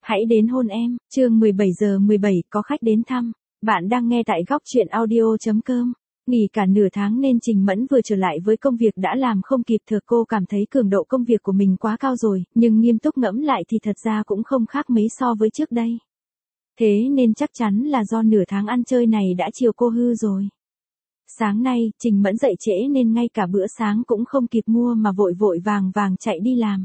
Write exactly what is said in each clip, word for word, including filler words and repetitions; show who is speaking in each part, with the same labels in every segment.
Speaker 1: Hãy đến hôn em, chương mười bảy giờ mười bảy có khách đến thăm. Bạn đang nghe tại góc truyện audio chấm com. Nghỉ cả nửa tháng nên Trình Mẫn vừa trở lại với công việc đã làm không kịp thừa. Cô cảm thấy cường độ công việc của mình quá cao rồi, nhưng nghiêm túc ngẫm lại thì thật ra cũng không khác mấy so với trước đây. Thế nên chắc chắn là do nửa tháng ăn chơi này đã chiều cô hư rồi. Sáng nay, Trình Mẫn dậy trễ nên ngay cả bữa sáng cũng không kịp mua mà vội vội vàng vàng chạy đi làm.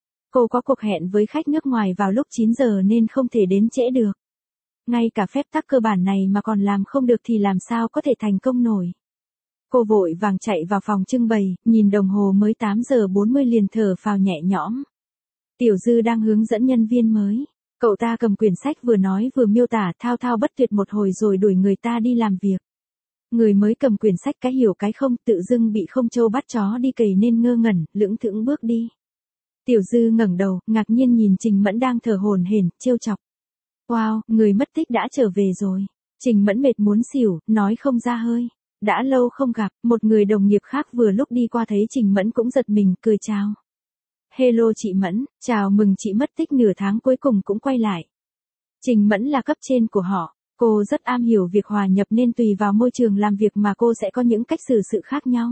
Speaker 1: Cô có cuộc hẹn với khách nước ngoài vào lúc chín giờ nên không thể đến trễ được. Ngay cả phép tắc cơ bản này mà còn làm không được thì làm sao có thể thành công nổi. Cô vội vàng chạy vào phòng trưng bày, nhìn đồng hồ mới tám giờ bốn mươi liền thở phào nhẹ nhõm. Tiểu Dư đang hướng dẫn nhân viên mới. Cậu ta cầm quyển sách vừa nói vừa miêu tả thao thao bất tuyệt một hồi rồi đuổi người ta đi làm việc. Người mới cầm quyển sách cái hiểu cái không, tự dưng bị không trâu bắt chó đi cày nên ngơ ngẩn, lững thững bước đi. Tiểu Dư ngẩng đầu, ngạc nhiên nhìn Trình Mẫn đang thở hổn hển, trêu chọc. Wow, người mất tích đã trở về rồi. Trình Mẫn mệt muốn xỉu, nói không ra hơi. Đã lâu không gặp, một người đồng nghiệp khác vừa lúc đi qua thấy Trình Mẫn cũng giật mình, cười chào. Hello chị Mẫn, chào mừng chị mất tích nửa tháng cuối cùng cũng quay lại. Trình Mẫn là cấp trên của họ, cô rất am hiểu việc hòa nhập nên tùy vào môi trường làm việc mà cô sẽ có những cách xử sự khác nhau.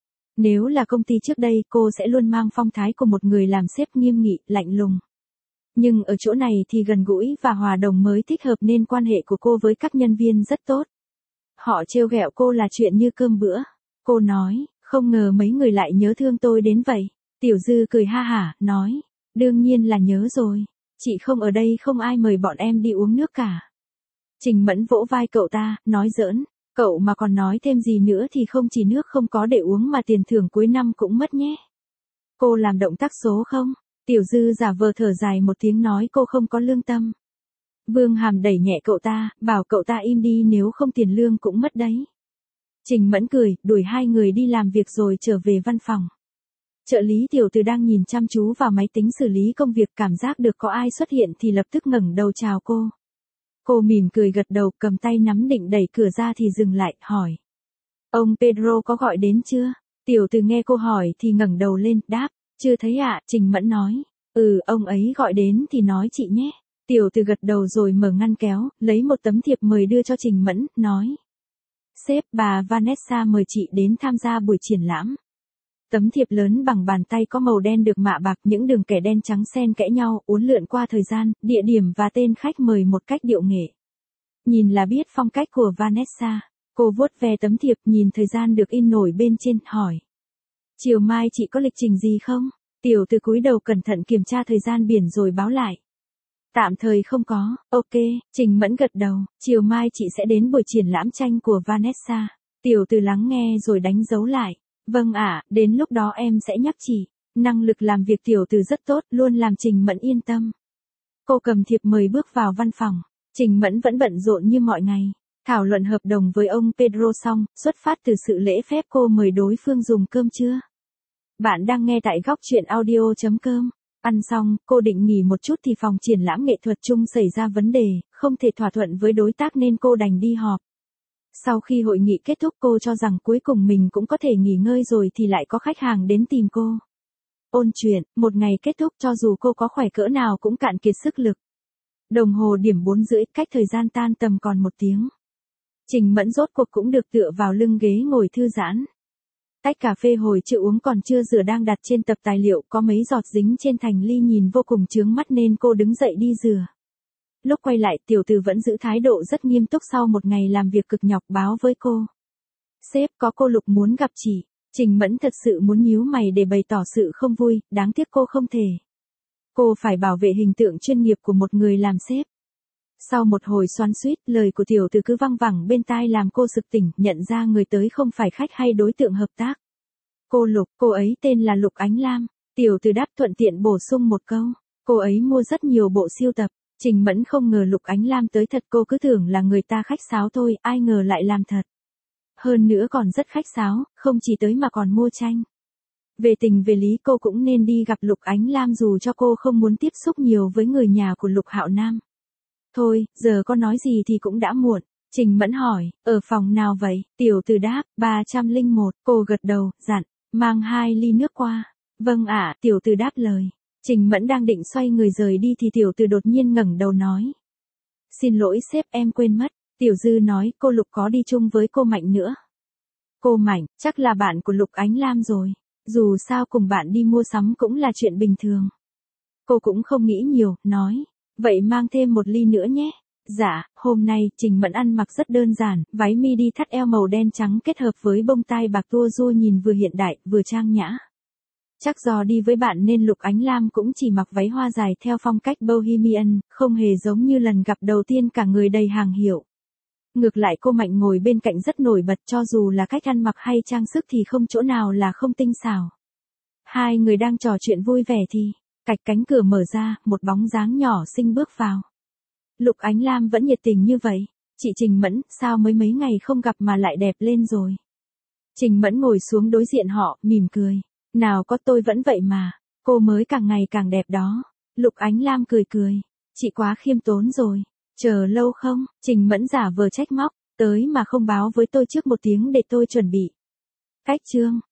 Speaker 1: Nếu là công ty trước đây, cô sẽ luôn mang phong thái của một người làm sếp nghiêm nghị, lạnh lùng. Nhưng ở chỗ này thì gần gũi và hòa đồng mới thích hợp nên quan hệ của cô với các nhân viên rất tốt. Họ trêu ghẹo cô là chuyện như cơm bữa. Cô nói, không ngờ mấy người lại nhớ thương tôi đến vậy. Tiểu Dư cười ha hả, nói, đương nhiên là nhớ rồi. Chị không ở đây không ai mời bọn em đi uống nước cả. Trình Mẫn vỗ vai cậu ta, nói giỡn. Cậu mà còn nói thêm gì nữa thì không chỉ nước không có để uống mà tiền thưởng cuối năm cũng mất nhé. Cô làm động tác số không? Tiểu Dư giả vờ thở dài một tiếng nói cô không có lương tâm. Vương Hàm đẩy nhẹ cậu ta, bảo cậu ta im đi nếu không tiền lương cũng mất đấy. Trình Mẫn cười, đuổi hai người đi làm việc rồi trở về văn phòng. Trợ lý Tiểu Từ đang nhìn chăm chú vào máy tính xử lý công việc, cảm giác được có ai xuất hiện thì lập tức ngẩng đầu chào cô. Cô mỉm cười gật đầu, cầm tay nắm định đẩy cửa ra thì dừng lại, hỏi. Ông Pedro có gọi đến chưa? Tiểu Từ nghe cô hỏi thì ngẩng đầu lên, đáp, chưa thấy ạ, à, Trình Mẫn nói. Ừ, ông ấy gọi đến thì nói chị nhé. Tiểu Từ gật đầu rồi mở ngăn kéo, lấy một tấm thiệp mời đưa cho Trình Mẫn, nói. Sếp, bà Vanessa mời chị đến tham gia buổi triển lãm. Tấm thiệp lớn bằng bàn tay có màu đen được mạ bạc, những đường kẻ đen trắng xen kẽ nhau, uốn lượn qua thời gian, địa điểm và tên khách mời một cách điệu nghệ. Nhìn là biết phong cách của Vanessa. Cô vuốt ve tấm thiệp, nhìn thời gian được in nổi bên trên, hỏi. Chiều mai chị có lịch trình gì không? Tiểu Từ cúi đầu cẩn thận kiểm tra thời gian biển rồi báo lại. Tạm thời không có, ok, Trình Mẫn gật đầu, chiều mai chị sẽ đến buổi triển lãm tranh của Vanessa. Tiểu Từ lắng nghe rồi đánh dấu lại. Vâng ạ, à, đến lúc đó em sẽ nhắc chị. Năng lực làm việc Tiểu Từ rất tốt, luôn làm Trình Mẫn yên tâm. Cô cầm thiệp mời bước vào văn phòng. Trình Mẫn vẫn bận rộn như mọi ngày. Thảo luận hợp đồng với ông Pedro xong, xuất phát từ sự lễ phép cô mời đối phương dùng cơm trưa. Bạn đang nghe tại góc truyện audio chấm com. Ăn xong, cô định nghỉ một chút thì phòng triển lãm nghệ thuật chung xảy ra vấn đề, không thể thỏa thuận với đối tác nên cô đành đi họp. Sau khi hội nghị kết thúc cô cho rằng cuối cùng mình cũng có thể nghỉ ngơi rồi thì lại có khách hàng đến tìm cô. Ôn chuyện, một ngày kết thúc cho dù cô có khỏe cỡ nào cũng cạn kiệt sức lực. Đồng hồ điểm bốn rưỡi, cách thời gian tan tầm còn một tiếng. Trình Mẫn rốt cuộc cũng được tựa vào lưng ghế ngồi thư giãn. Tách cà phê hồi chưa uống còn chưa rửa đang đặt trên tập tài liệu, có mấy giọt dính trên thành ly nhìn vô cùng chướng mắt nên cô đứng dậy đi rửa. Lúc quay lại, Tiểu Từ vẫn giữ thái độ rất nghiêm túc sau một ngày làm việc cực nhọc, báo với cô. Sếp, có cô Lục muốn gặp chị. Trình Mẫn thật sự muốn nhíu mày để bày tỏ sự không vui, đáng tiếc cô không thể. Cô phải bảo vệ hình tượng chuyên nghiệp của một người làm sếp. Sau một hồi xoắn xuýt, lời của Tiểu Từ cứ văng vẳng bên tai làm cô sực tỉnh, nhận ra người tới không phải khách hay đối tượng hợp tác. Cô Lục, cô ấy tên là Lục Ánh Lam. Tiểu Từ đáp thuận tiện bổ sung một câu. Cô ấy mua rất nhiều bộ sưu tập. Trình Mẫn không ngờ Lục Ánh Lam tới thật, cô cứ tưởng là người ta khách sáo thôi, ai ngờ lại làm thật. Hơn nữa còn rất khách sáo, không chỉ tới mà còn mua tranh. Về tình về lý cô cũng nên đi gặp Lục Ánh Lam dù cho cô không muốn tiếp xúc nhiều với người nhà của Lục Hạo Nam. Thôi, giờ có nói gì thì cũng đã muộn. Trình Mẫn hỏi, ở phòng nào vậy? Tiểu Từ đáp, ba trăm lẻ một, cô gật đầu, dặn, mang hai ly nước qua. Vâng ạ, Tiểu Từ đáp lời. Trình Mẫn đang định xoay người rời đi thì Tiểu Từ đột nhiên ngẩng đầu nói. Xin lỗi sếp, em quên mất. Tiểu Dư nói, cô Lục có đi chung với cô Mạnh nữa. Cô Mạnh, chắc là bạn của Lục Ánh Lam rồi. Dù sao cùng bạn đi mua sắm cũng là chuyện bình thường. Cô cũng không nghĩ nhiều, nói. Vậy mang thêm một ly nữa nhé. Dạ, hôm nay, Trình Mẫn ăn mặc rất đơn giản, váy midi thắt eo màu đen trắng kết hợp với bông tai bạc tua rua nhìn vừa hiện đại, vừa trang nhã. Chắc do đi với bạn nên Lục Ánh Lam cũng chỉ mặc váy hoa dài theo phong cách bohemian, không hề giống như lần gặp đầu tiên cả người đầy hàng hiệu. Ngược lại cô Mạnh ngồi bên cạnh rất nổi bật, cho dù là cách ăn mặc hay trang sức thì không chỗ nào là không tinh xảo. Hai người đang trò chuyện vui vẻ thì, cạch cánh cửa mở ra, một bóng dáng nhỏ xinh bước vào. Lục Ánh Lam vẫn nhiệt tình như vậy. Chị Trình Mẫn, sao mới mấy ngày không gặp mà lại đẹp lên rồi? Trình Mẫn ngồi xuống đối diện họ, mỉm cười. Nào có, tôi vẫn vậy mà. Cô mới càng ngày càng đẹp đó. Lục Ánh Lam cười cười. Chị quá khiêm tốn rồi. Chờ lâu không? Trình Mẫn giả vờ trách móc. Tới mà không báo với tôi trước một tiếng để tôi chuẩn bị. Cách chương.